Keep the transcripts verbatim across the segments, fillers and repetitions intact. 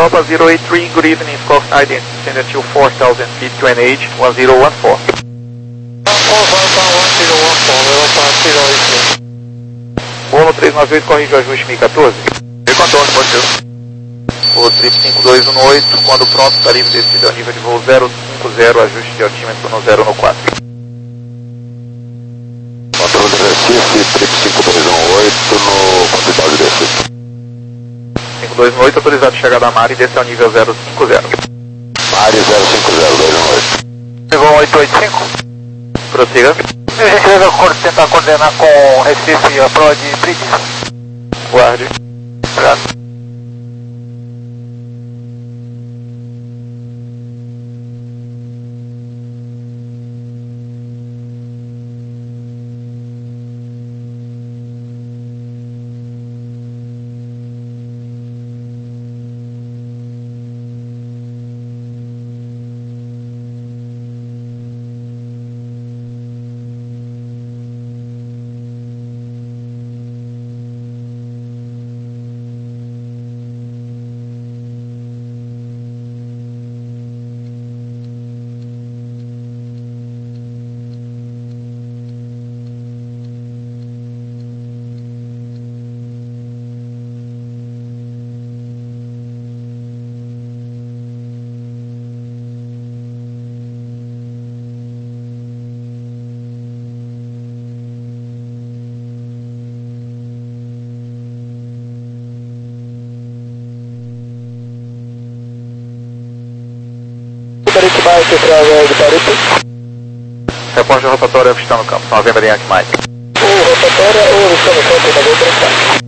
Europa zero eight three, good evening, Scope identity, send it to four thousand feet to N H one zero one four. Bolo três nove oito, corrige o ajuste M I quatorze. M I quatorze, pode ser. O trip cinco dois um oito, quando pronto, está livre descida ao nível de voo zero cinco zero, ajuste de altímetro no zero no quatro. Controle de Recife, trip cinco dois um oito no quantidade de descida. cinco dois um oito, autorizado chegada a Mari, desce ao nível zero cinco zero. Mari zero cinco zero dois um oito. Nível oito oito cinco. Prossiga. A gente deve tentar coordenar com Recife a prova de Briggs. Guarde. Obrigado. Mike para de Paripe. Reporte rotatória está no campo, November Yankee Mike. O rotatória ou está no campo da outra.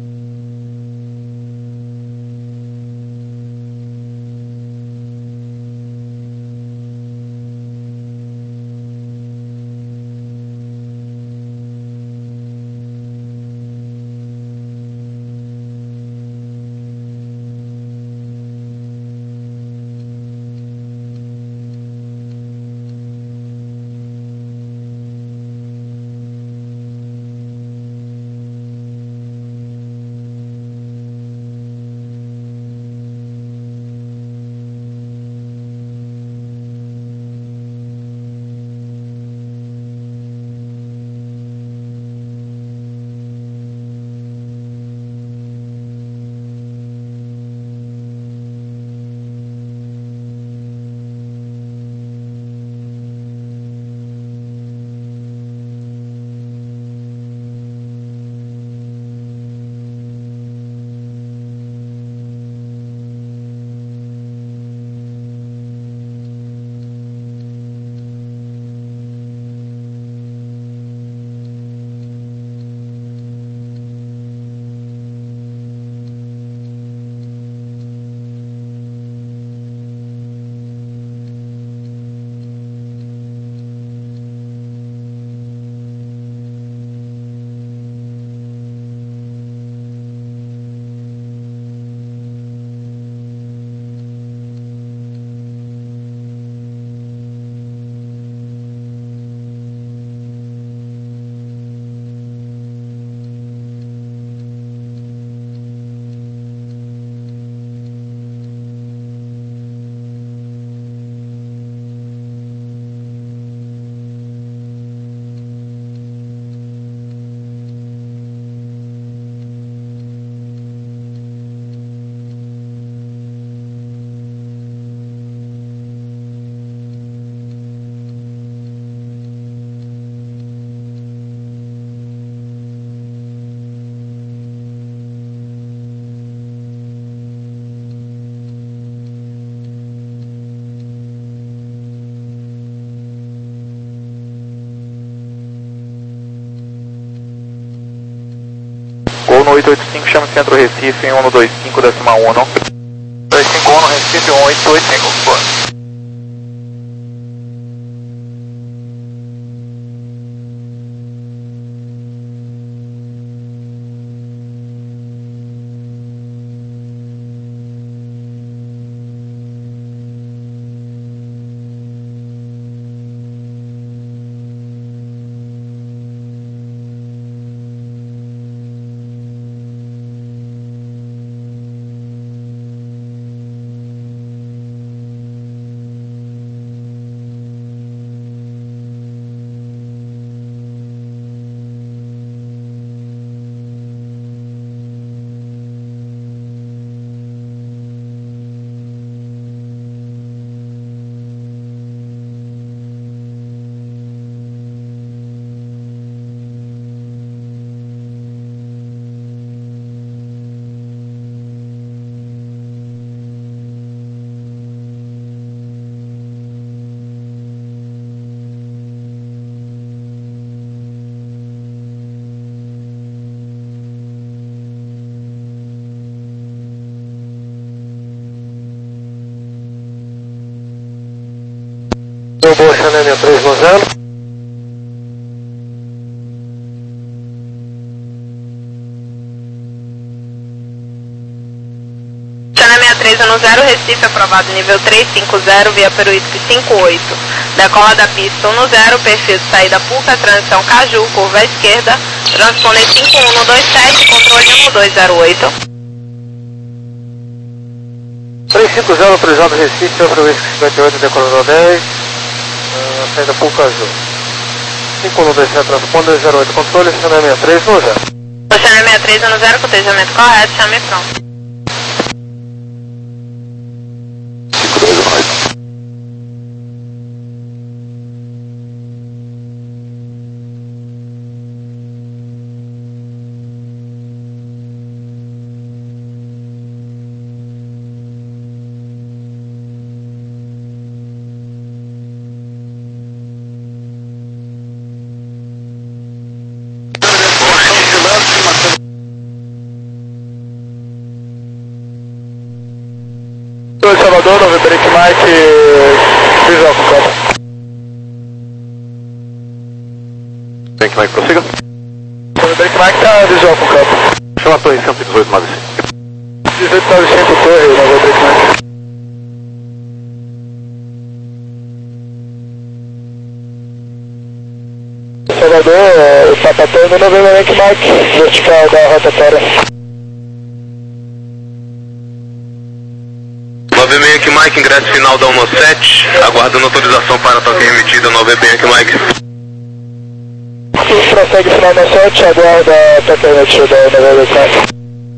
Gol no oito oito cinco, chama Centro Recife em um dois cinco, decimal um. dois cinco um, Recife um oito oito cinco, boa. Channel sessenta e três no zero. Channel sessenta e três no zero, Recife aprovado nível trezentos e cinquenta, via Peruísque cinquenta e oito. Decola da pista um no zero, perfil de saída Puca, transição Caju, curva à esquerda, transponder cinco um no dois sete, controle um no dois zero oito. trezentos e cinquenta, autorizado Recife, Peruísque cinquenta e oito, decolador dez, uh, saída Puca, Caju. cinco um no dois sete, transponder zero oito, controle, Channel sessenta e três no zero. O Channel sessenta e três no zero, cotejamento correto, chame pronto. dois Salvador, November Mike, visual com campo. Bank Mike, prossiga. November Mike tá visual com campo. Chama a torre cento e dezoito, nove cinco. dezoito nove cinco, torre, November Mike. Salvador, Sapatão no November Mike, vertical da rotatória. nove Bank Mike, ingresso final da um sete, aguardando autorização para toque remetida, nove Bank Mike. Prossegue final da sete, aguarda toque remetida da nove Bank Mike.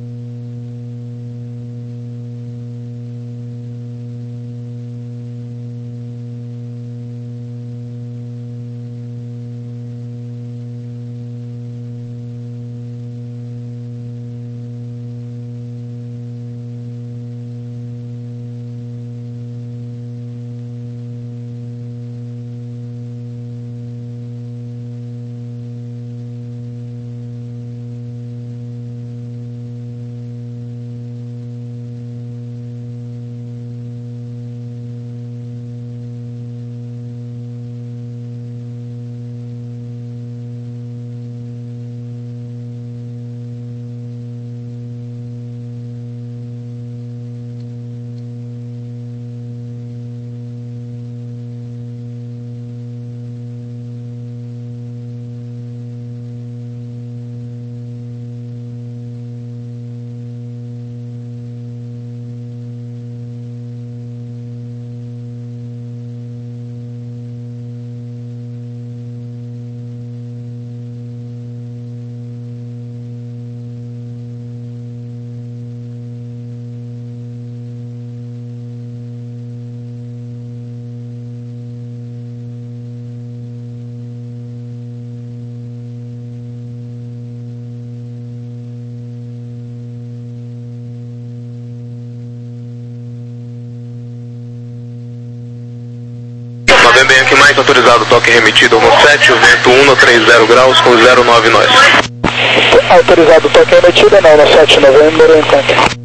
Bank Mike, autorizado, toque remetido no sete, o vento um no trinta graus com zero nove nós. Autorizado toque remetido, não, no sete November, enquanto.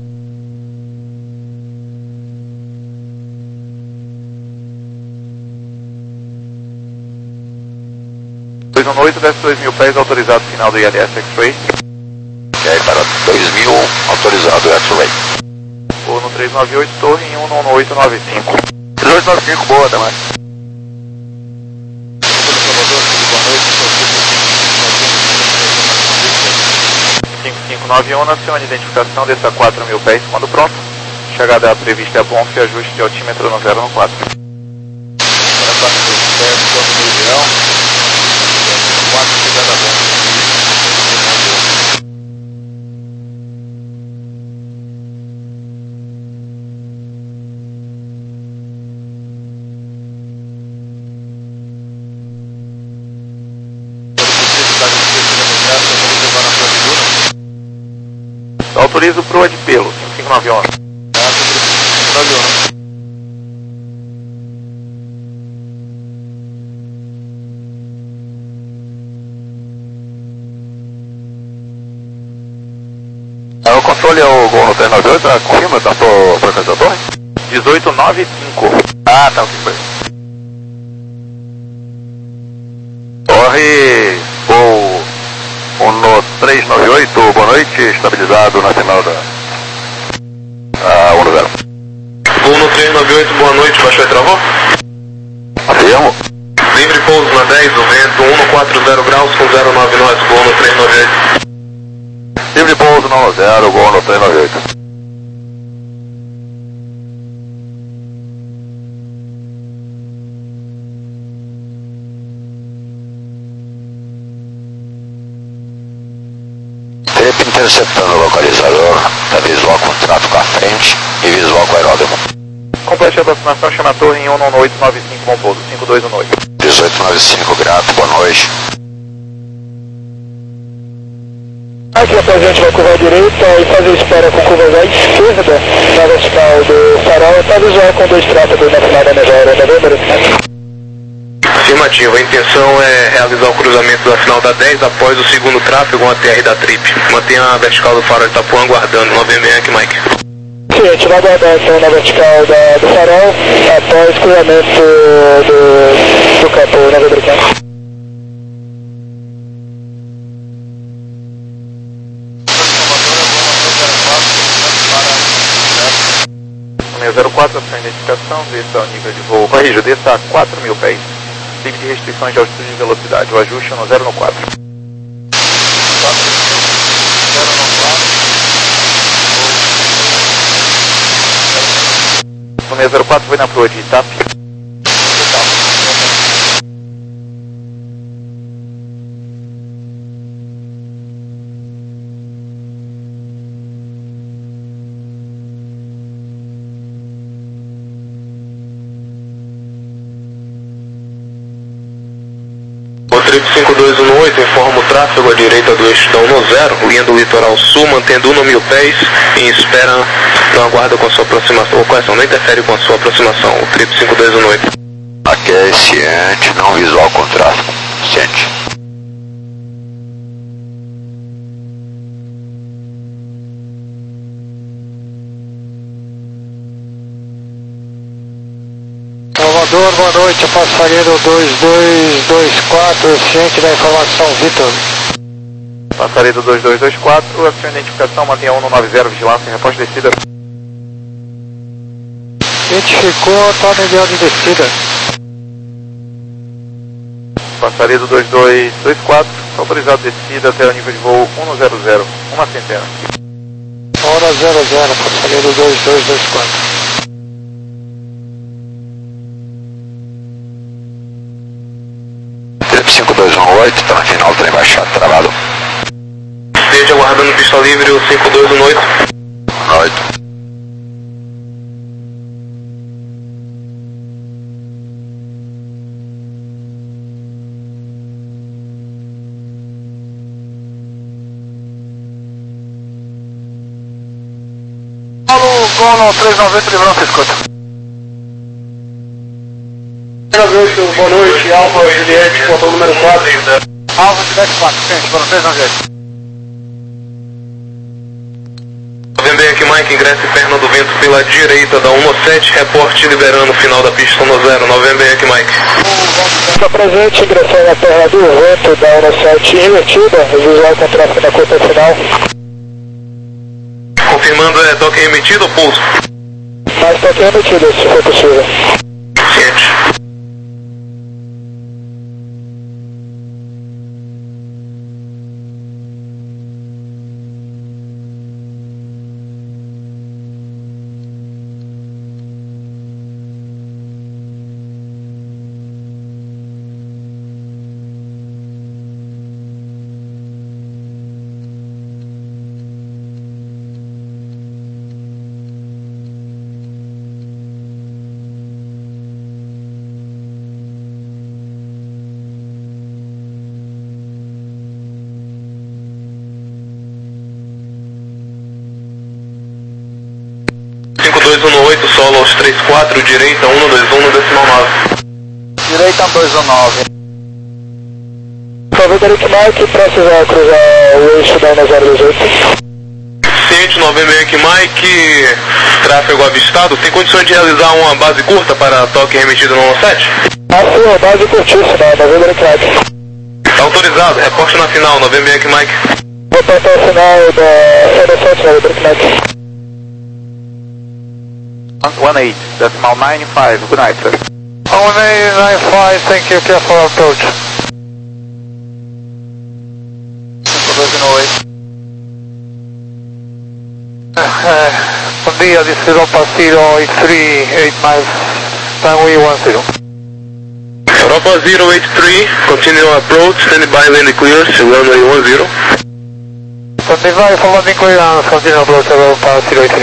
dois um oito, desce dois mil pés, autorizado final do I L S X-Ray. E aí para dois mil, autorizado X-Ray. Vou no trezentos e noventa e oito, torre em um no oito nove cinco. trezentos e noventa e cinco, boa, até mais. cinco cinco nove um, acione identificação, desça quatro mil pés, quando pronto. Chegada prevista é bom, se ajuste de altímetro no zero um quatro. Agora quatro mil pés, quatro mil real. quatro chegada bom. Autorizo proa de pelo, cinco cinco nove um. Ah, o controle é o Gol no trezentos e noventa e oito, tá? Confirma, tá sua frequência da torre? dezoito nove cinco. Ah, tá, ok, foi. noite, estabilizado na final da ah, um zero. Gol no três nove oito, boa noite, baixou e travou? Afirmo. Livre pouso na dez, o vento um quatro zero graus com zero nove nove, gol no três nove oito. Livre pouso na um zero, gol no três nove oito. Trip interceptando o localizador, da visual com tráfego à frente e visual com aeródromo. Complete a aproximação, chama a torre em um oito nove cinco, bom pouso, cinco dois um oito. dezoito noventa e cinco, grato, boa noite. Aqui a gente vai curvar à direita e fazer espera com curvas à esquerda, na vertical do farol, está visual com dois tráfegos na final da Nevada, novembro. Afirmativo, a intenção é realizar o cruzamento da final da dez após o segundo tráfego, uma T R da Trip. Mantenha a vertical do farol de Itapuã aguardando, nove seis aqui, Mike. Sim, a gente vai aguardar então na vertical da, do farol após o cruzamento do, do capô, novembro. zero quatro, a sua identificação, desça ao nível de voo, corrijo, desça a quatro mil pés. Livre de restrições de altitude e velocidade. O ajuste é no zero no quatro. O seis zero quatro foi na proa de Itap. Trip cinco dois um oito, informa o tráfego à direita do eixo da um zero, linha do litoral sul, mantendo um mil pés em espera, não aguarda com a sua aproximação, ou correção, não interfere com a sua aproximação, o Trip cinco dois um oito. Aqui é ciente, não visual com tráfego, ciente. Salvador, boa noite, passageiro dois dois dois quatro, ciente da informação, Vitor. Passageiro dois dois dois quatro, a sua identificação, mantenha um nove zero, vigilância, reposta descida. Identificou, está no ideal de descida. Passageiro dois dois dois quatro, autorizado descida até o nível de voo um zero zero, uma centena. Hora zero zero, passageiro dois dois dois quatro. cinco dois um oito, está na final, trem baixado, travado. Esteja aguardando pista livre, o cinco dois um oito. oito. Paulo, gol no três noventa, livrão, escuta. Boa noite, Alfa Juliette, portão número quatro. Alfa Juliette quatro, gente, foram três noventa. Vem aqui, Mike, ingresso e perna do vento pela direita da um sete, reporte liberando o final da pista no zero, nove bem aqui, Mike. Está presente, ingressando na perna do vento da um sete invertida, visual com tráfego na curta final. Confirmando, é toque emitido ou pulso? Mais toque emitido, se for possível. Ciente. cinco dois um oito, solo aos três quatro, direita um dois um no decimal nove. Direita um dois um nove. Talvez Derek Mike precisa cruzar o eixo da um zero dois oito. Ciente, nove seis aqui, Mike, tráfego avistado, tem condições de realizar uma base curta para toque remetido no um sete? Ah, sim, uma base curtíssima, nove Derek Mike. Tá autorizado, reporte na final, nove seis aqui, Mike. até o final da N sete na Breakneck. one eight, decimal nine five, good night, sir. one eight nine five, thank you, careful approach. cinco dois um oito. Bom dia, this is Europa zero eight three, eight miles, runway one zero. Europa zero eight three, continue approach, stand by, landing clear, runway one zero. Stand by for landing clearance, continue approach, Europa zero eight three.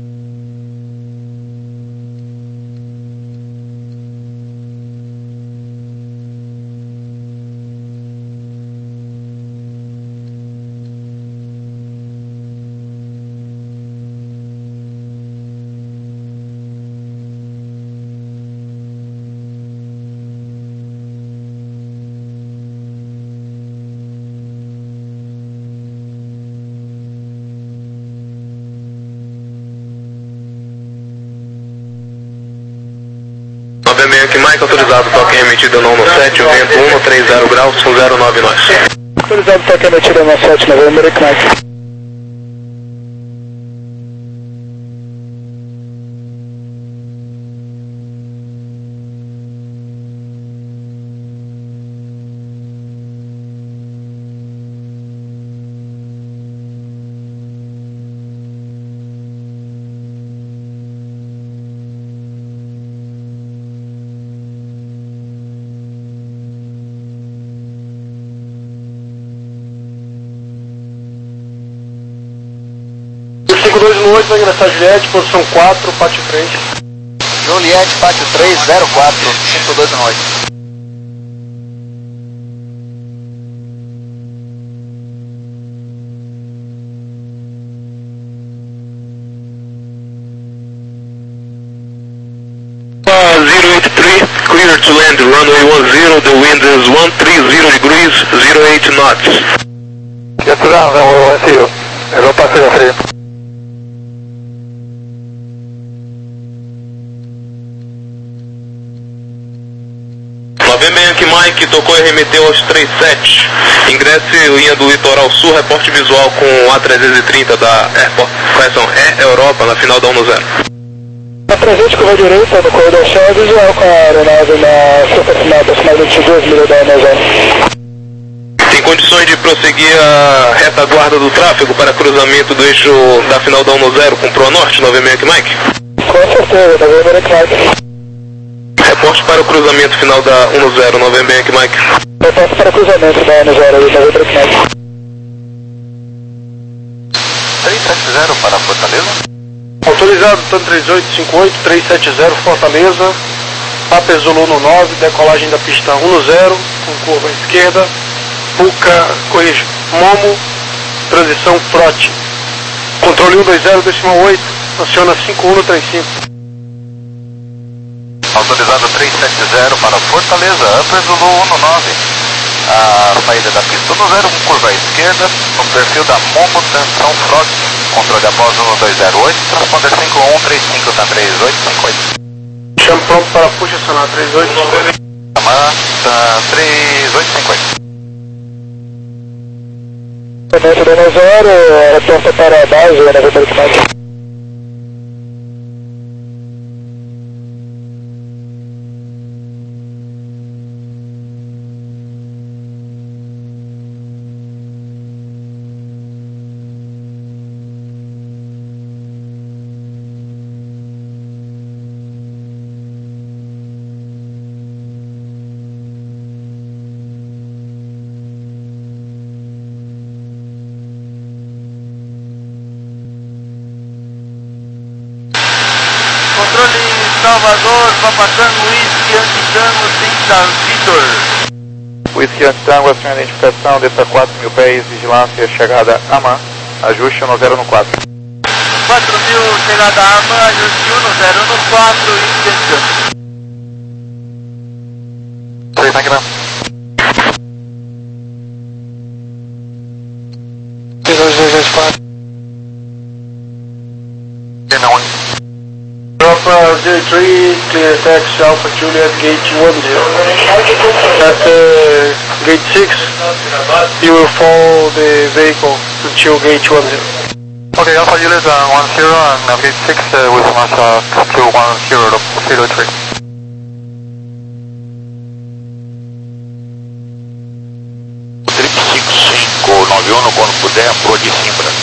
nove seis aqui, Mike, autorizado, toque emitido no sete, vento um três zero graus, um zero nove nós. Autorizado, toque emitido no sete, November, Mike. cinco dois um oito, vai ingressar Juliette, posição quatro, pátio frente. Juliette, pátio três zero quatro, cinco dois um oito. zero eight three, clear to land, runway one zero, the wind is one three zero degrees, zero eight knots. Yes, sir, runway one zero, Europa zero three. nove seis aqui, Mike, tocou e remeteu aos trinta e sete. Ingresse linha do litoral sul, reporte visual com A trezentos e trinta da Airport, correção, é Europa, na final da um zero. A presente curva direita no corredor chão, visual com a aeronave na cerca final, aproximadamente duas milhas da N zero. Tem condições de prosseguir a retaguarda do tráfego para cruzamento do eixo da final da um zero com Proa Norte, nove seis aqui, Mike? Com certeza, November, Mike. Reporte para o cruzamento final da um zero, nove seis aqui, Mike. Reporte para o cruzamento da N zero, November, Mike. três sete zero para Fortaleza. Autorizado, TAM três oito cinco oito, três sete zero, Fortaleza. Papa Zulu no nove, decolagem da pista um zero, com curva à esquerda. Puca, corrijo, Momo, transição Frote. Controle um dois zero, decimal oito, aciona cinco um três cinco. Autorizado três sete zero para Fortaleza, Upper Zulu um nove. A saída da pista um zero com curva à esquerda, no perfil da Momo, tensão Frog, controle após um dois zero oito, transponder cinco um três cinco da três oito cinco oito. Chamo pronto para puxa, acionar três oito cinco oito. Chama três oito cinco oito. Comando da N zero, reporta para a base, November, Mike. Controle Salvador, Papa Tango, Whisky, Antitango, Cinta, Vitor. Whisky, Antitango, aciona a identificação, desça quatro mil pés, vigilância, chegada AMAN, ajuste um zero no quatro. quatro mil, chegada AMAN, ajuste um zero no quatro, intenção. três na grama. dois dois dois quatro. Não, Alpha zero three, clear taxi, Alpha Juliet, gate one zero. At uh, gate six, you will follow the vehicle. until gate one zero. Okay, Alpha Juliet uh, one zero and navigate six uh, with mass uh, to one zero zero three. cinco cinco nove um, quando puder, pro de Simbra.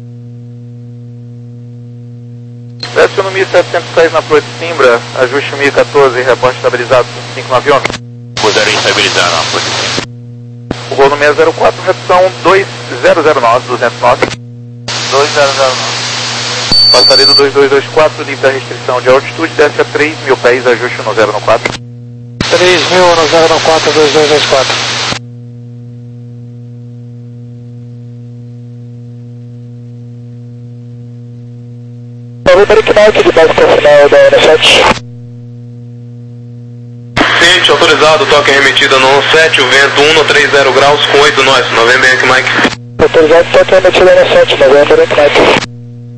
Desce no mil setecentos e seis na Proa de Simbra, ajuste mil e quatorze, reporte estabilizado cinco nove um. Puderem estabilizar na Pro de Simbra. O voo no seis zero quatro, redução dois zero zero nove, duzentos nove. dois zero zero nove. Passaria do dois dois dois quatro, livre da restrição de altitude, desce a três mil pés, ajuste no zero no quatro. três mil no zero no quatro, dois dois dois quatro. Número que marca de base para o final da Ana sete. Ciente, autorizado, toque remetida no sete, o vento um no trinta graus com oito nós, November Yankee Mike. Autorizado, toque remetida no sete, November Yankee Mike.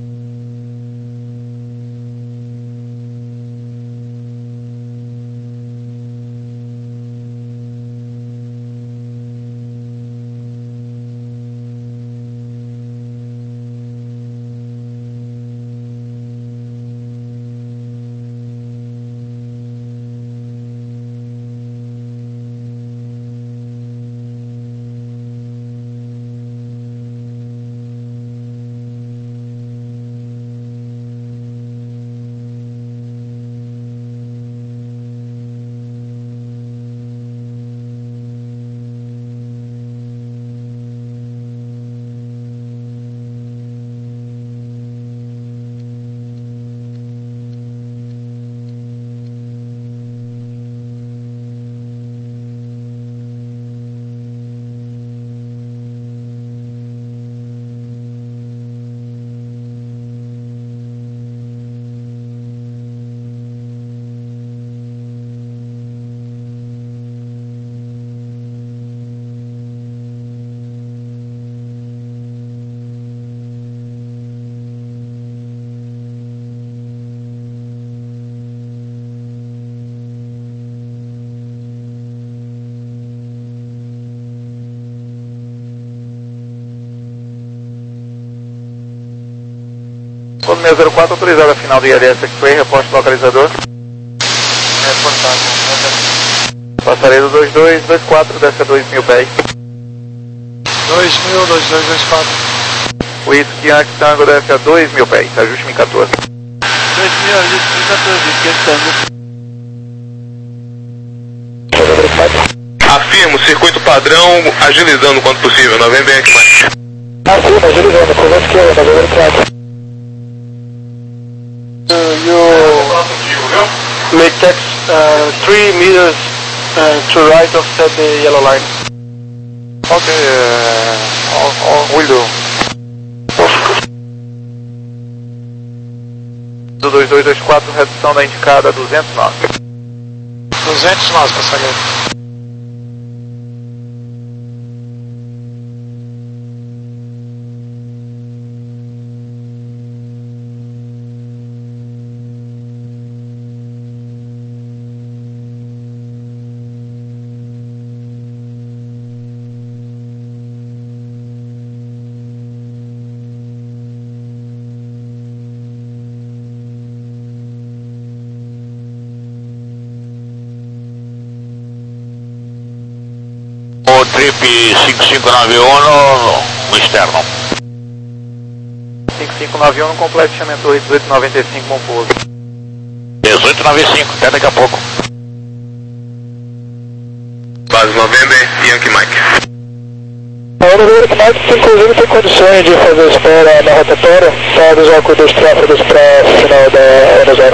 Voo no seis zero quatro, autorizado a final do I L S X-Ray, reporte localizador. Reportado. Passaria do dois dois dois quatro, desce a dois mil pés. dois mil, dois dois dois quatro. Whisky Yankee Tango desce a dois mil pés, ajuste mil e quatorze. dois mil, ajuste mil e quatorze, Whisky Tango. Afirmo, circuito padrão, agilizando quanto possível, November Yankee Mike. Afirmo, agilizando, curva esquerda, November quatro. You make tax uh, three meters uh, to right of set the yellow line. Ok, uh, will do. Do dois dois dois quatro, redução da indicada duzentos nove. duzentos nós, passageiro. O trip cinco cinco nove um no, no externo. cinco cinco nove um, completo chamento dezoito noventa e cinco, bom pouso. dezoito noventa e cinco, até daqui a pouco. Base November Yankee Mike. A November Yankee Mike, inclusive, tem condições de fazer espera na rotatória para avisar com os tráfegos para o final da Ana zero.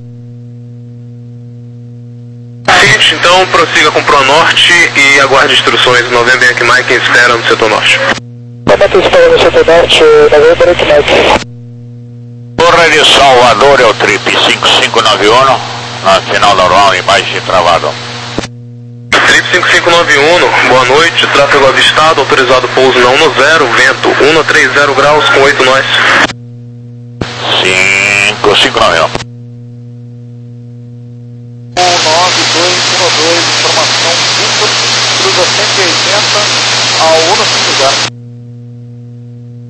Ciente, então prossiga com o Pro Norte e aguarde instruções do November Yankee Mike em espera no setor norte. Vamos espera no setor norte, November Yankee Mike. Torre de Salvador é o trip cinco cinco nove um, na final normal, imagem de travado. Trip cinco cinco nove um, boa noite, tráfego avistado, autorizado pouso na um no zero, vento um no trinta graus com oito nós. cinco cinco nove um. um nove dois um dois, informação Victor, cruza cento e oitenta ao um no cinco zero.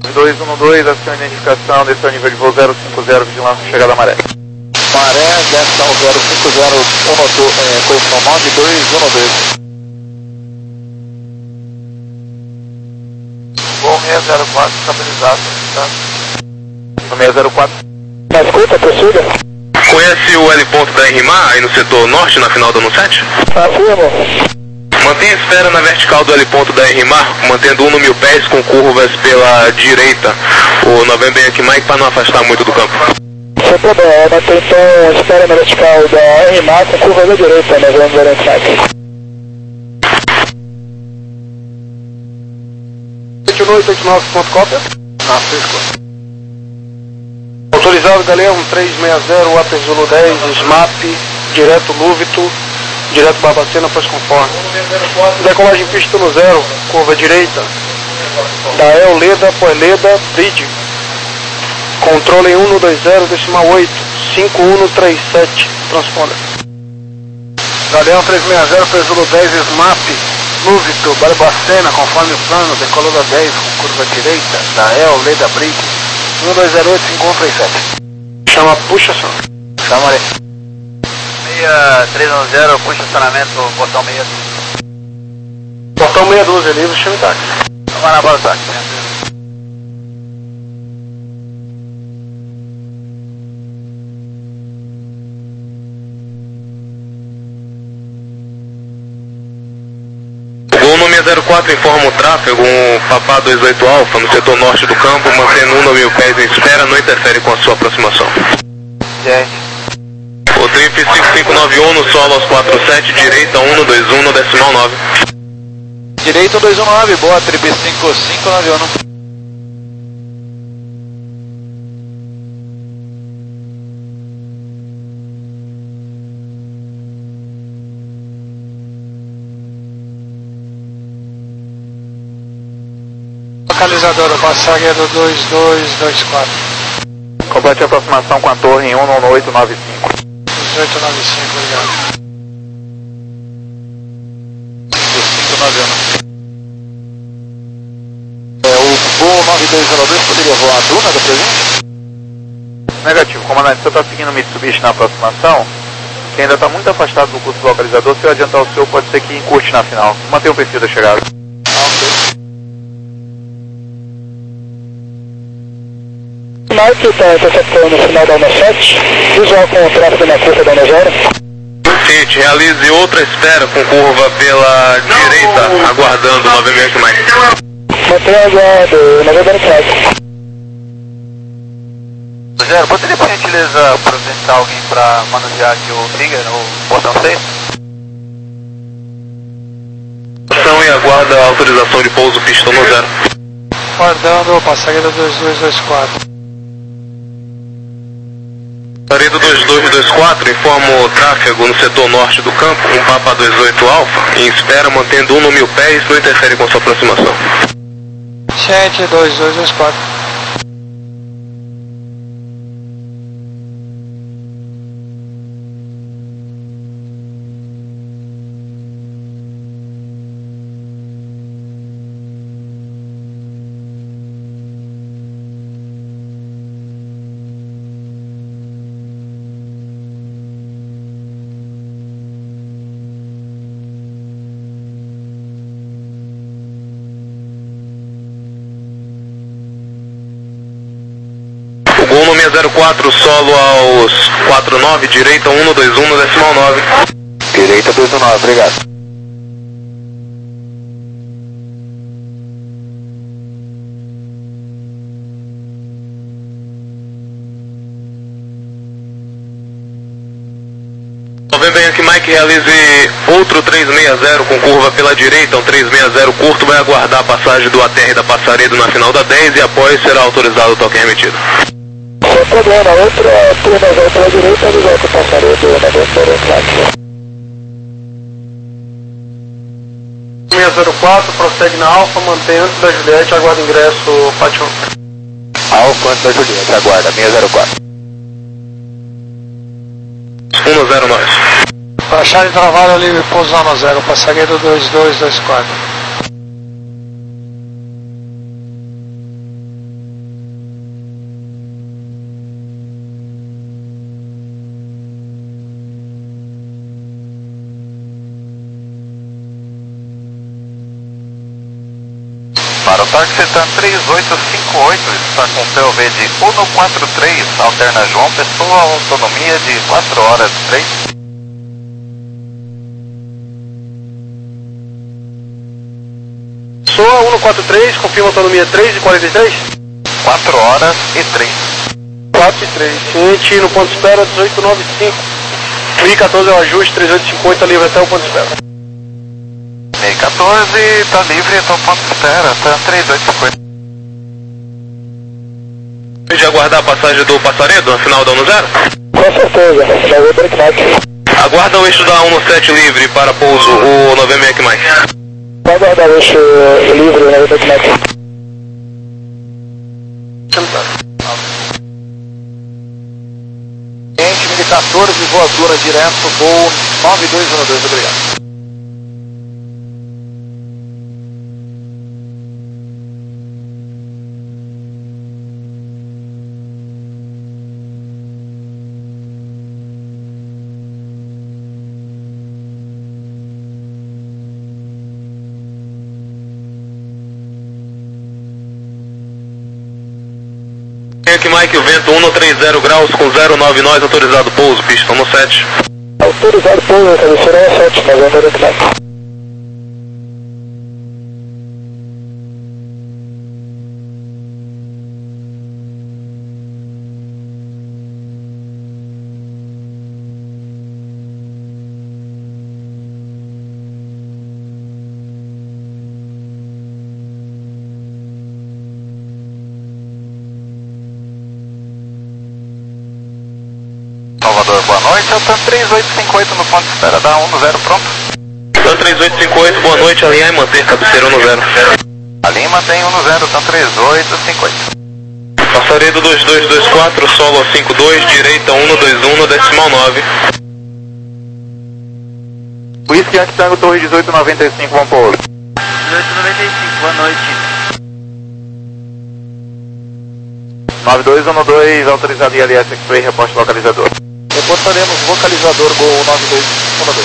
dois um dois, ação de identificação, desceu nível de voo zero cinco zero, vigilância, chegada a Maré. Maré, desceu zero cinco zero, é, correção nove dois um dois. Voo seis zero quatro, estabilizado, tá? No seis zero quatro. Na escuta, prossiga. Conhece o L ponto da R M A aí no setor norte, na final do ano sete? Afirmo. Mantenha a espera na vertical do L ponto da R M A, mantendo um no mil pés com curvas pela direita. O November Yankee Mike para não afastar muito do campo. Sem problema, mantém então espera na vertical da R M A com curva da direita, November Yankee Mike. oito nove oito nove, ponto cópia. Ah, Cisco. Autorizado Galeão três seis zero, A P Zulu dez, S M A P, direto Lúvito, direto Barbacena, pois conforme. Decolagem pista no zero, curva direita, da El Leda, pós Leda, Bridge. Controle um dois zero, decimal oito, cinco um três sete, transponder. Galeão três seis zero, A P Zulu dez, S M A P, Lúvito, Barbacena, conforme o plano, decolou da dez com curva direita, da El Leda, Bridge. um dois zero oito, cinco um três sete. Chama, puxa só. Chama ali. seis três um zero, puxa estacionamento, portão meia dúzia. Portão meia dúzia, livre, chama o táxi. Vai na bola do táxi. Gol no seis zero quatro informa o tráfego, um Papá dois oito Alfa no setor norte do campo, mantendo um no mil pés em espera, não interfere com a sua aproximação. Gente. O Trip cinco cinco nove um no solo aos quatro sete, direita um dois um no decimal nove. Direito dois um nove, boa, Trip cinco cinco nove um. Localizador, passageiro dois dois dois quatro. Complete a aproximação com a torre em um oito nove cinco. dezoito nove cinco, obrigado. cinco nove um. É, o voo nove dois zero dois poderia voar a Duna da presente? Negativo, comandante, você está seguindo o Mitsubishi na aproximação, que ainda está muito afastado do curso do localizador. Se eu adiantar o seu, pode ser que encurte na final. Mantenha o perfil da chegada. Ah, ok. Mike está interceptando no final da Ana sete, visual com o tráfego na curva da Ana zero. Seguinte, realize outra espera com curva pela direita, aguardando o November Yankee Mike. Mantenha aguardo, November Yankee Mike. Zero, poderia por gentileza providenciar alguém para manusear aqui o trigger, o botão seis? Ação e aguarda a autorização de pouso pistão no zero. Guardando, passageiro dois dois dois quatro. Laredo dois dois dois quatro informa o tráfego no setor norte do campo, um Papa dois oito Alfa, em espera, mantendo um no mil pés, não interfere com sua aproximação. Gente, dois dois dois quatro. Gol no seis zero quatro, solo aos quatro nove, direita um dois um no decimal nove. Direita dois um nove, obrigado. November Yankee Mike, realize outro três seis zero com curva pela direita, um três seis zero curto, vai aguardar a passagem do A T R da Passaredo na final da dez e após será autorizado o toque remetido. Sem problema, outra turma vai pela direita, ele vai para o passaredo na November seis zero quatro, prossegue na Alfa, mantém antes da Juliette, aguarda ingresso, Pátio. Alfa antes da Juliette, aguarda, seis zero quatro. um zero nós. Baixar de trabalho livre, pouso zona zero, passageiro dois dois dois quatro. Para o táxi TAM três oito cinco oito, está com P O V de um quatro três, alterna João Pessoa, autonomia de quatro horas três. Soa um quatro três, confirma autonomia três e quarenta e três? quatro horas e três. quatro e três. Ciente no ponto de espera dezoito noventa e cinco. I quatorze é o ajuste, três oito cinco oito, está livre até o ponto de espera. I quatorze está livre até o ponto de espera, TAM três oito cinco oito. Pode aguardar a passagem do Passaredo, no final da um zero? Com certeza, já vou breakneck. Aguarda o eixo da um sete livre para pouso, o November Yankee Mike. Pode aguardar o eixo livre, né, breakneck. Ciente, mil e quatorze, voadora direto, voo nove dois um dois, obrigado. Yankee Mike, o vento um trinta graus com zero nove nós, autorizado pouso, pista um sete. Autorizado pouso, travesseiro um sete, November breakneck. Salvador, boa noite, é o TAM três oito cinco oito no ponto de espera da um zero, pronto? TAM três oito cinco oito, boa noite, alinhar e manter, cabeceira um zero. Alinha, mantém um zero, TAM três oito cinco oito. Passaredo dois dois dois quatro, solo cinco dois, direita um dois um, decimal nove. Whisky Yankee Tango, Torre dezoito noventa e cinco, vamos pouso. dezoito noventa e cinco, boa noite. nove dois um dois, autorizado I L S X-Ray, reposte localizador. Reportaremos localizador Gol nove dois um dois.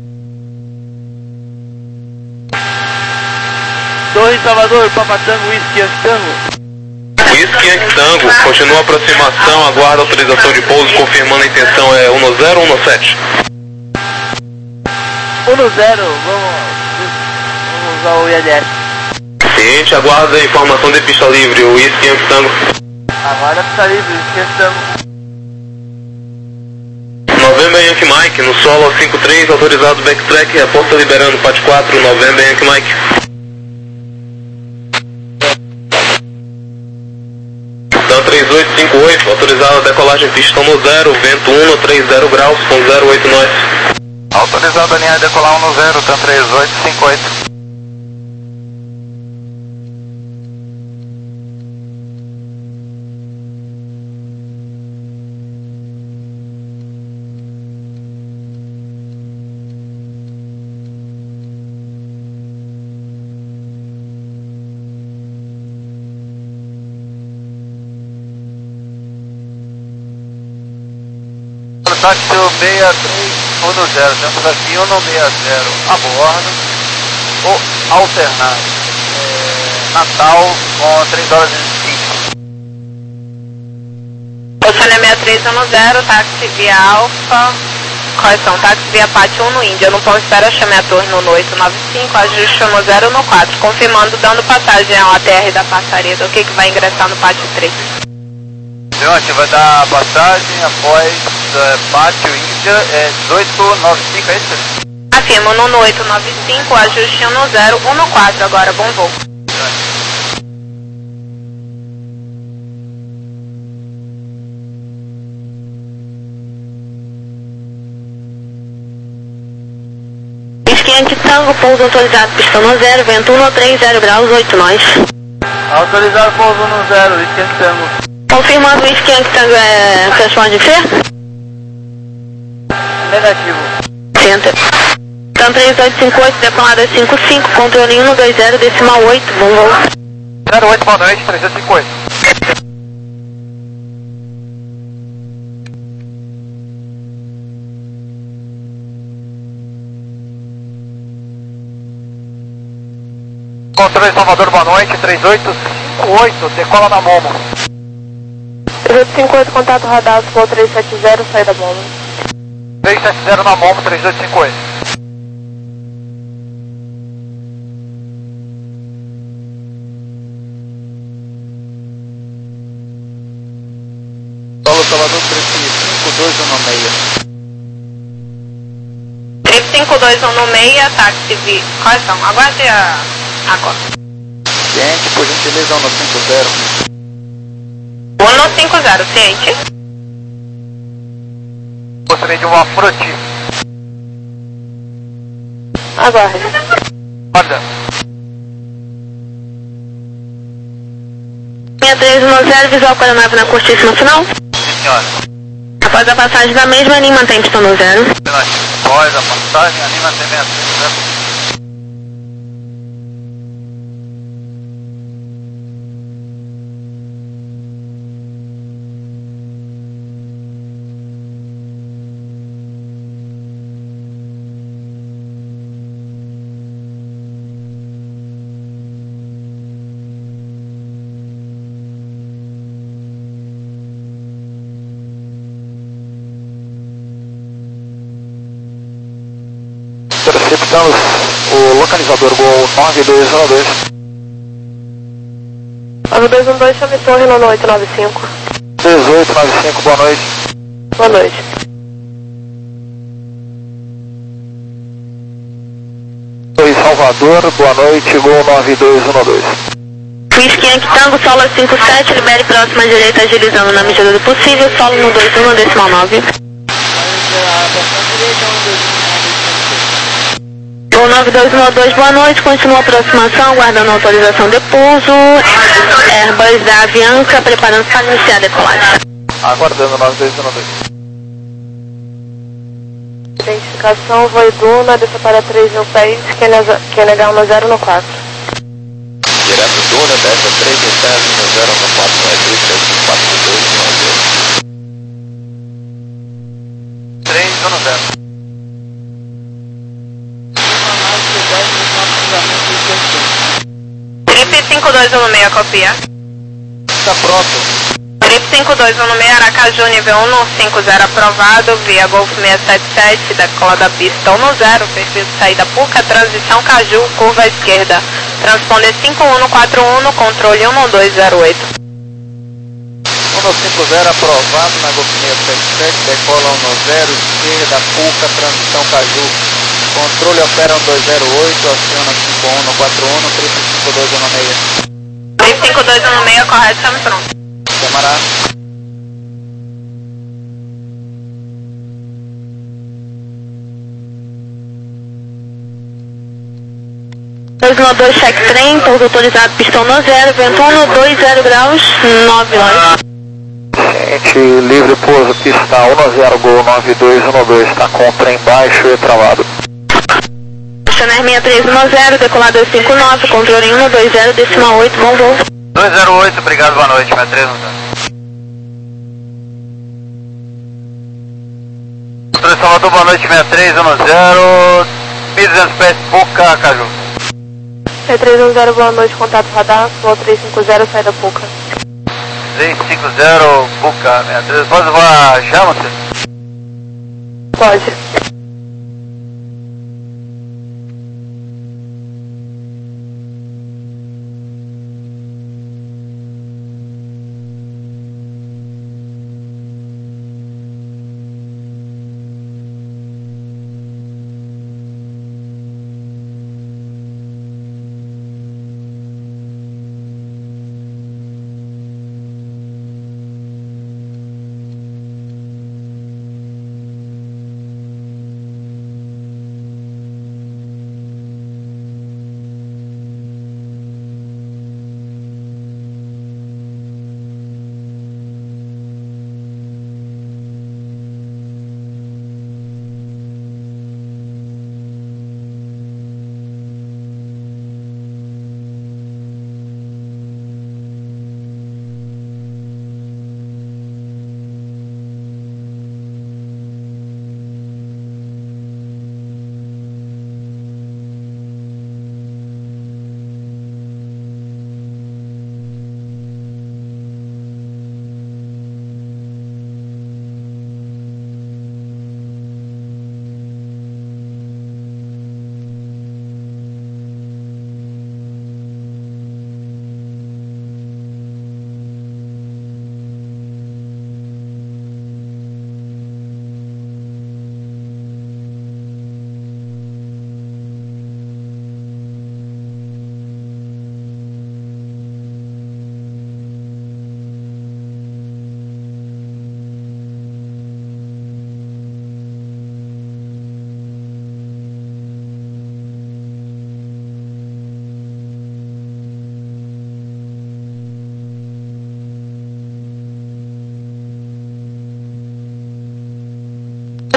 Torre Salvador, Papa Tango, Whisky Yankee Tango. Whisky Yankee Tango, continua a aproximação, aguarda autorização de pouso, confirmando a intenção é um zero um sete. um zero, vamos, vamos usar o I L S. Ciente, aguarda a informação de pista livre, o Whisky Yankee Tango. Agora está livre, Whisky Yankee Tango. November Yankee Mike, no solo cinco três, autorizado backtrack, reporta liberando Pat quatro, November Yankee Mike. TAM três oito cinco oito, autorizado decolagem pistão no zero, vento um trinta graus com zero oito nós. Autorizado a linha decolar um zero, TAM três oito cinco oito. Táxi seis três um zero, temos aqui um seis zero a bordo, ou alternado, é, Natal com três horas e cinco. Oceania sessenta e três um zero, táxi via Alfa, correção, táxi via Pátio um no Índia, no ponto de espera, chame a torre no oito nove cinco, ajuste no zero no quatro, confirmando, dando passagem ao A T R da Passaredo, o que que vai ingressar no Pátio três. Senhor, a gente vai dar passagem após é, Pátio Índia, é dezoito noventa e cinco, é isso? Afirmo no oito nove cinco, ajuste no zero um no quatro, agora, bom voo. Whisky Yankee Tango, pouso autorizado, pistão no zero, vento um trinta graus, oito nós. Autorizado pouso no zero, Whisky Yankee Tango. Confirmando o Whisky Yankee Tango é pessoal de fer? Negativo. Center. TAM três oito cinco oito, decolada cinco cinco, controle um dois zero, decimal oito, bom voo. zero oito, boa noite, três oito cinco oito. três Salvador, boa noite, três oito cinco oito, decola na Momo. três oito cinco oito, contato radar, voo três sete zero, saída Momo. três sete zero na Momo, três oito cinco oito. Solo Salvador, três cinco dois um seis. três cinco dois um seis, táxi V. Correção, aguarde a, a cota. Ciente, por gentileza, um cinco zero. um cinco zero, ciente. Gostaria de uma frute. Aguarde. Guarda. Linha três um zero, visual para a nave na curtíssima final. Sim, senhora. Após a passagem da mesma, anima mantém pistão no zero. Após a passagem, anima tem zero. Interceptamos o localizador Gol nove dois um dois. nove dois um dois, chame torre no oito nove cinco. dezoito nove cinco, boa noite. Boa noite. Oi, Salvador, boa noite, Gol nove dois um dois. Whisky Yankee Tango, solo cinco sete, libere próxima direita, agilizando na medida do possível, solo no dois um, decimal nove. O nove dois um dois, boa noite, continua a aproximação, aguardando a autorização de pouso. Airbus da Avianca, preparando-se para iniciar a decolagem. Aguardando nove dois um dois. Identificação, voo Duna, desça para três mil pés, que é legal no zero no quatro. Direto Duna, desce três mil pés, no zero no quatro, vai três quatro dois três um zero. Trip cinco dois um seis, copia. Está pronto. Trip cinco dois um seis, Aracaju, nível um cinco zero aprovado, via Golf seiscentos e setenta e sete, decola da pista um zero, perfil de saída Puca, transição Caju, curva à esquerda. Transponder cinco um quatro um, controle um dois zero oito. um cinco zero aprovado na Golf seiscentos e setenta e sete, decola um zero, esquerda, Puca, transição Caju. Controle opera um dois zero oito, aciona cinco um quatro um, triplo cinco dois um seis. Trip cinco dois um seis, correto, estamos prontos. Camarada. dois um dois, check trem, pouso autorizado, pistão no zero, vento um dois zero graus, nove nove. Gente, livre pouso, pista um zero, Gol nove dois um dois, está com o trem baixo e travado. Stacionar seis três um zero, decolar dois cinco nove, controle um dois zero, decimal oito, bom voo. dois zero oito, obrigado, boa noite, seis três um zero. Controle Salvador, boa noite, seis três um zero, mil e duzentos pés, Puca, Caju. seis três um zero, boa noite, contato radar, voo três cinco zero, saída Puca. três cinco zero, Puca, seis três, pode voar já, você? Pode.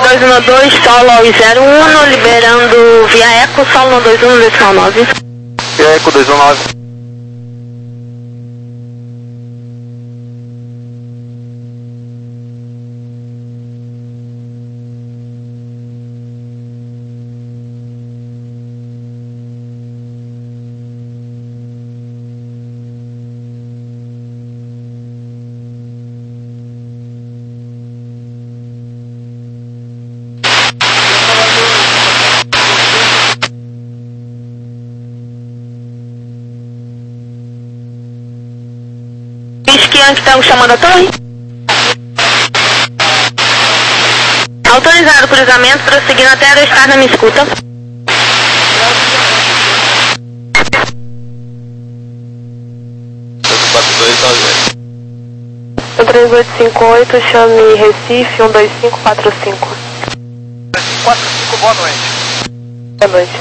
dois um dois, solo ao zero um, liberando via eco, solo no dois um, decimal nove. Via eco dois um nove. Que estamos chamando a torre. Autorizado o cruzamento, prosseguindo até a escada, me escuta. três oito cinco oito, chame Recife, um dois cinco quatro cinco. quatro cinco, boa noite. Boa noite.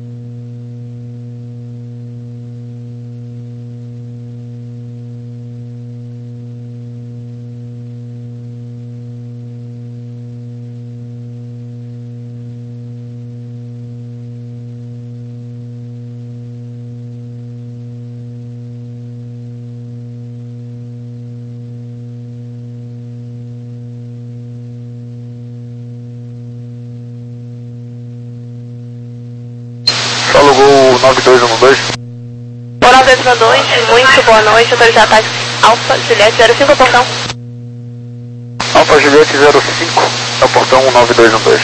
Solo Gol nove dois um dois. Oral dois um dois, muito boa noite, autorizado ataque Alfa Juliette zero cinco, portão. Alfa Juliette zero cinco, é o portão nove dois um dois.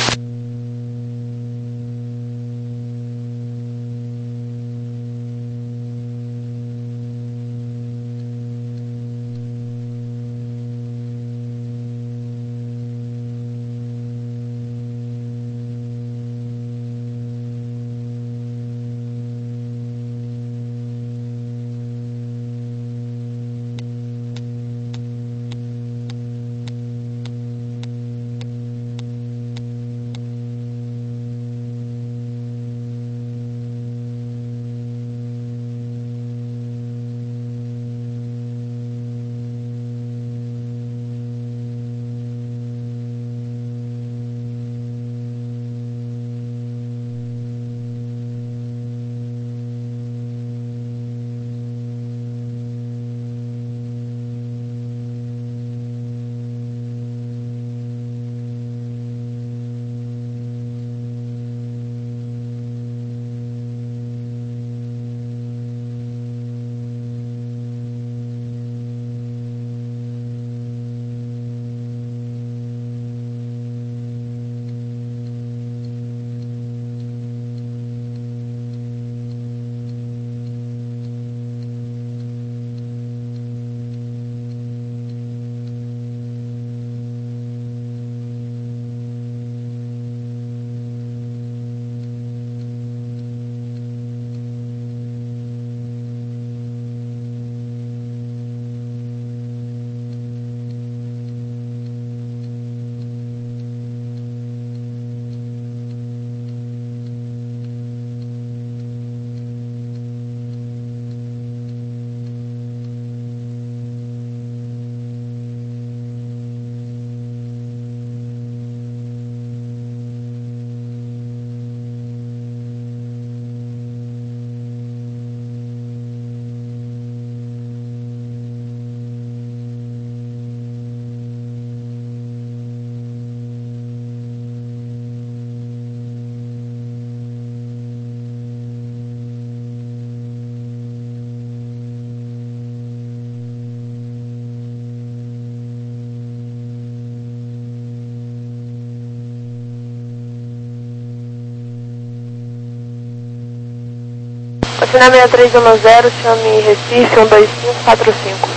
Oficina seis três um zero, chame Recife, um dois cinco quatro cinco.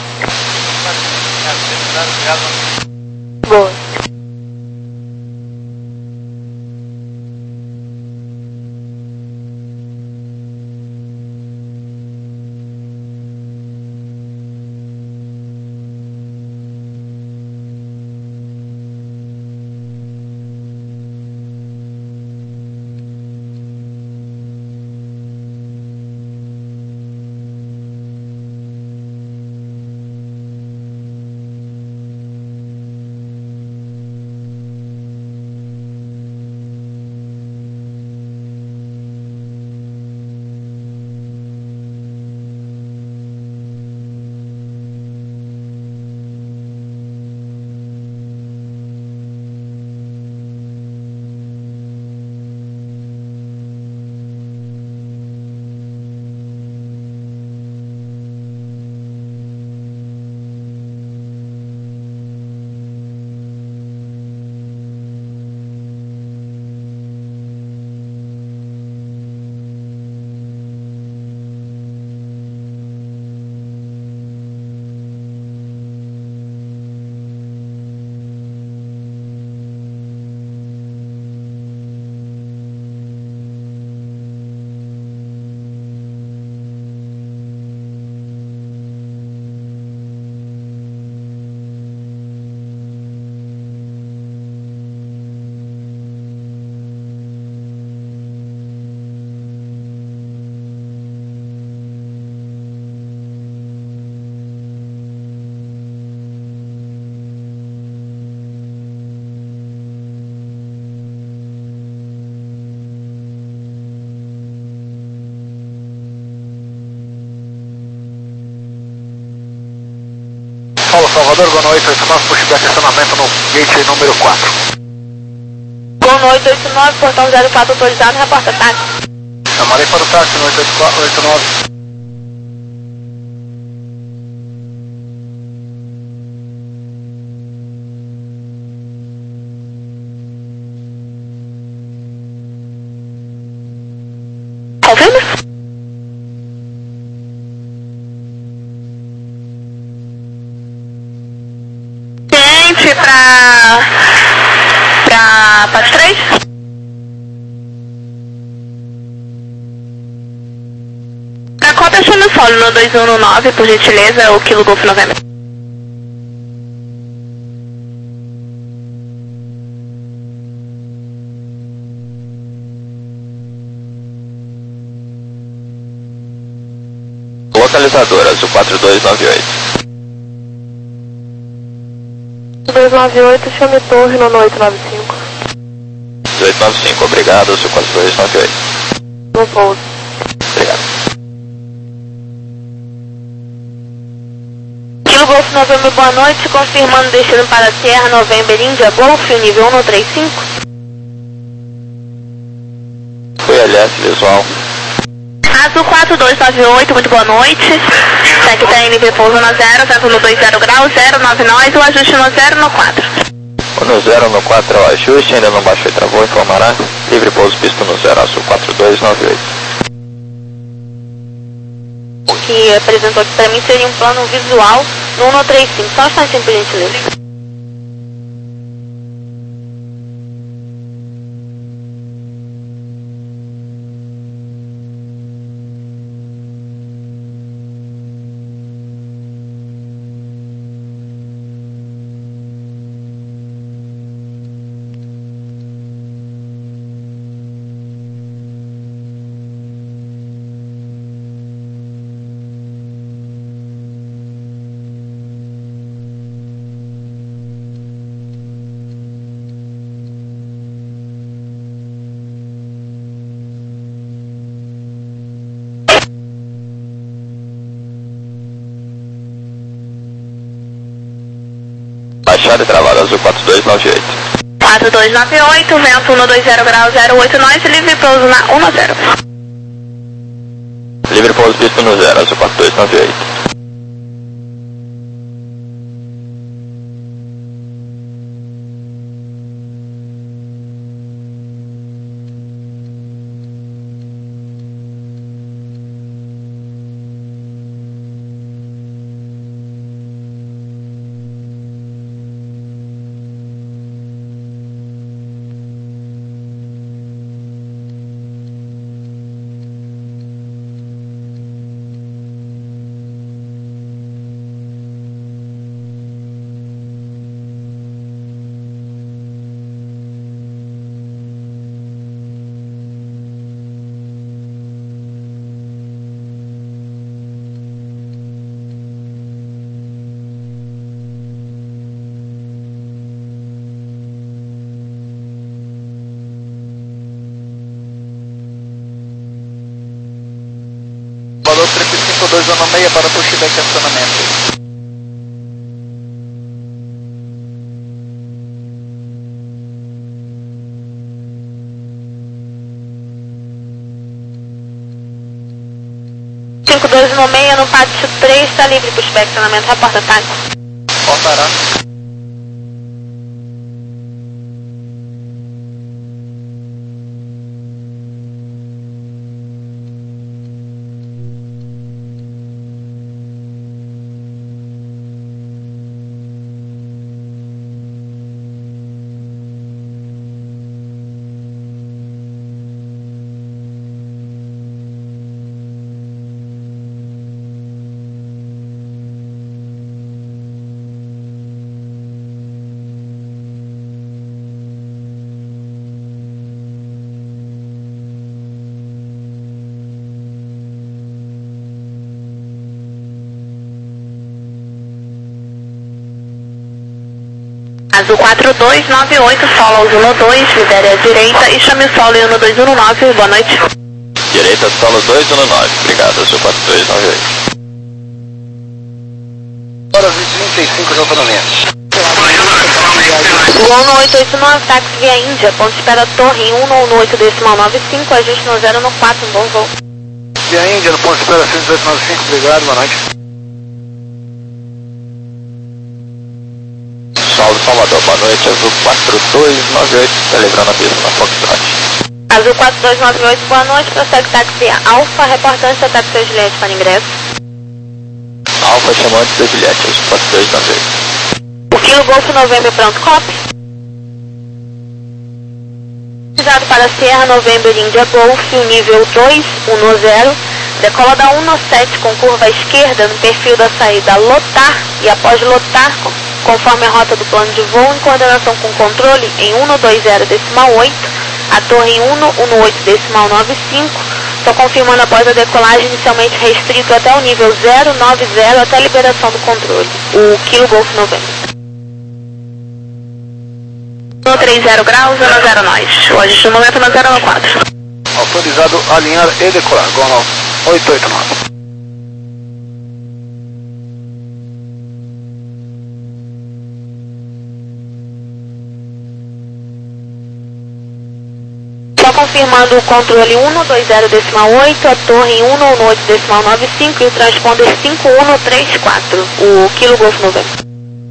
Boa. Solo Salvador, Gol oito oito nove, pushback acionamento no gate número quatro. Gol oito oito nove, portão zero quatro autorizado, reporta táxi. Chamarei para o táxi no oito oito nove. Ouvindo? Gente, pra... pra... para três? Pra cópia chama o solo no dois um nove, por gentileza, o Kilo Golf Novembro. Localizador, azul quatro dois nove oito. dois nove oito, chame torre no oito nove cinco. oito nove cinco, obrigado, azul quatro dois nove oito. No pouso. Obrigado. Kilo Golf Novembro, boa noite, confirmando destino para Sierra November Índia Golf, nível um no trinta e cinco. Foi L S visual. Azul quatro dois nove oito, muito boa noite. Aqui tá N V pouso no zero, vento no dois zero graus, zero nove nós, o ajuste no zero no quatro. No zero no quatro é o ajuste, ainda não baixou e travou, informará. Livre pouso pisto no zero, azul quatro dois nove oito. O que apresentou aqui pra mim seria um plano visual no um no trinta e cinco, só um instantinho por gentileza. Baixada e travada, azul quatro dois nove oito. quatro dois nove oito, vento no dois zero graus, zero oito nós, livre pouso na um zero. Livre pouso pisto no zero, azul quatro dois nove oito. Valor três cinco dois um seis para pushback e acionamento. cinco dois um seis no pátio três, está livre pushback e acionamento, reporta táxi. Portará. Azul quatro dois nove oito, solo Azul no dois, lidere à direita e chame o solo no dois um nove, boa noite. Direita, solo dois um nove, obrigado, azul quatro dois nove oito. Horas e vinte trinta e cinco de autonomia. Gol no oito oito nove, táxi via Índia, ponto de espera Torre em um no oito decimal nove cinco, ajuste no zero no quatro, bom voo. Via Índia, no ponto de espera cento e dezoito noventa e cinco, obrigado, boa noite. Saulo Salvador, boa noite, azul quatro dois nove oito, telegrama mesmo na Foxtrot. Azul quatro dois nove oito, boa noite, prossegue táxi via Alfa, reportante da táxi Juliette para ingresso. Alfa chamante da Juliette, azul quatro dois nove oito. O Kilo Golf Novembro pronto, copy. Visado para Sierra Novembro Índia Golf, o nível dois um no zero, decola da um no sete com curva à esquerda no perfil da saída lotar e após lotar, conforme a rota do plano de voo, em coordenação com controle em um no dois zero decimal oito, a torre em um no um no oito decimal nove cinco, estou confirmando após a decolagem inicialmente restrito até o nível zero nove zero até a liberação do controle, o Kilo Golf Novembro. No trinta graus, zero zero nós. Hoje no momento no zero no quatro. Autorizado a alinhar e decolar. Gol no oito oito nove. Só confirmando o controle um no dois zero decimal oito, a torre em um no oito decimal nove cinco e o transponder cinco um no três quatro, o Kilo Golf Novembro.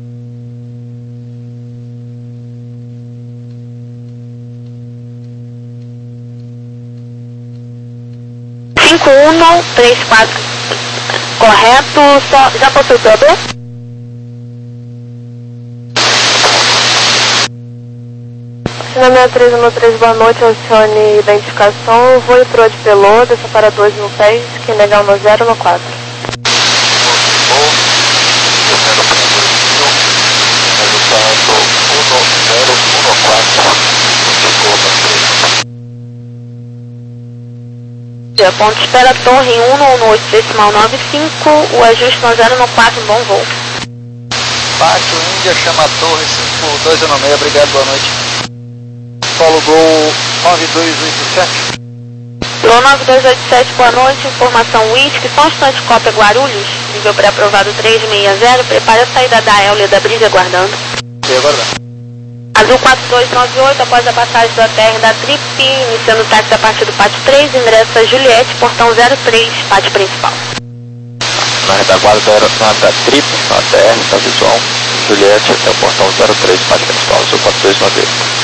cinco um no três quatro, correto, só, já possui o P O B? China seis três um três, boa noite, acione identificação, voo entrou de pelô, desça para dois mil pés, que legal no zero no quatro. Ponto de espera torre em um no oito decimal nove cinco, o ajuste no zero no quatro, bom voo. Pátio Índia, chama a torre cinco dois um seis, obrigado, boa noite. Polo Gol nove dois oito sete. Gol nove dois oito sete, boa noite, informação Whisky, constante cópia Guarulhos, nível pré-aprovado três seis zero, prepare a saída da Euler da Brisa aguardando. E aguardando. Azul quatro dois nove oito, após a passagem do A T R da Trip, iniciando o táxi a partir do pátio três, ingresso a Juliette, portão zero três, pátio principal. Na retaguarda da, da Trip, na A T R, da visual, Juliette até o portão zero três, pátio principal, azul quatro dois nove oito.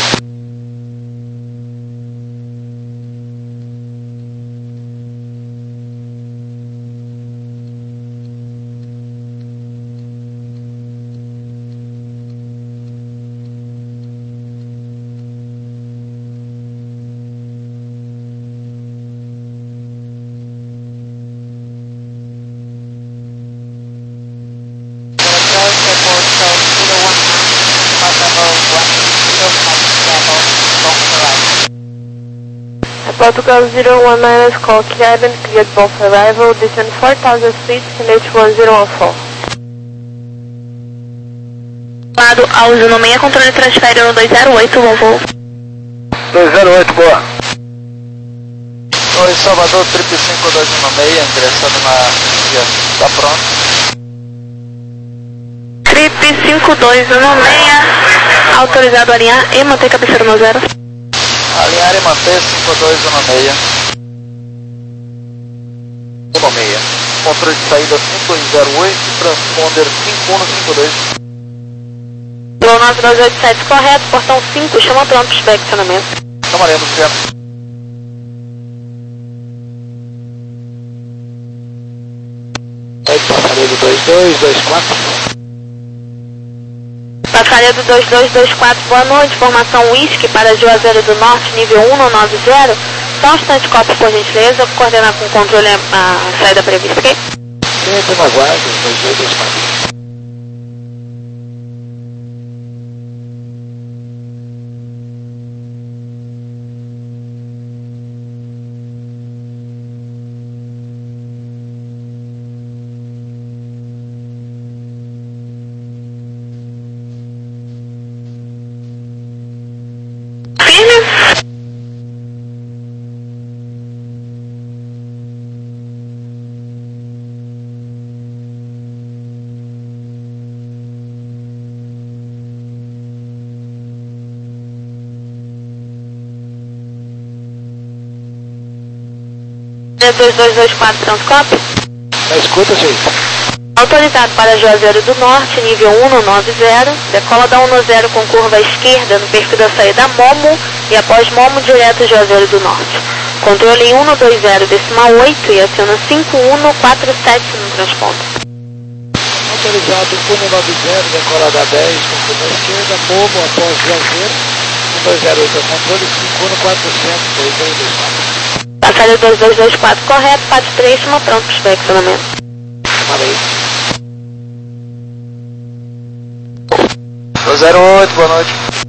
Portugal zero one nine is called cabin, cleared both arrival, descend four thousand feet, H one zero one four. Lado ao Juno seis, controle transfere no dois zero oito, bom voo. dois zero oito, boa. Oi, Salvador, Trip cinco dois um seis, ingressando na Índia, tá pronto. Trip cinco dois um seis, autorizado a alinhar e manter cabeceira no zero. Alinhar e manter cinco dois um seis. um seis. Controle de saída cinco dois zero oito, transponder cinco um cinco dois. Gol nove dois oito sete, correto, portão cinco, chama pronto para estacionamento. Chamaremos, certo. Passaredo dois dois dois quatro. Passaredo dois dois dois quatro, boa noite, formação Whisky para Juazeiro do Norte, nível um no nove zero. Só um instante, cópia por gentileza, eu vou coordenar com o controle a saída prevista, ok? Sempre na guarda, dois dois dois quatro. dois dois dois quatro, pronto, copy. Na escuta, sim. Autorizado para Juazeiro do Norte, nível um nove zero, decola da um zero com curva à esquerda no perfil da saída Momo e após Momo direto Juazeiro do Norte. Controle em um dois zero decimal oito e aciona cinco um quatro sete no transponder. Autorizado um nove zero, decola da dez com curva à esquerda, Momo após Juazeiro, um dois zero oito, controle cinco um quatro sete dois dois dois quatro. Passaria dois dois dois quatro correto, P A D três, pronto para inspecionamento. Falei. zero oito, boa noite.